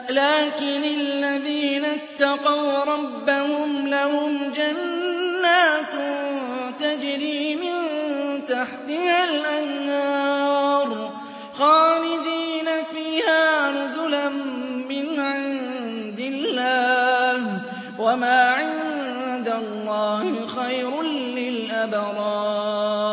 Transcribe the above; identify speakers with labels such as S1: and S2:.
S1: لكن الذين اتقوا ربهم لهم جنات تجري من تحتها الأنهار خالدين فيها نزلا من عند الله وما عند الله خير للأبرار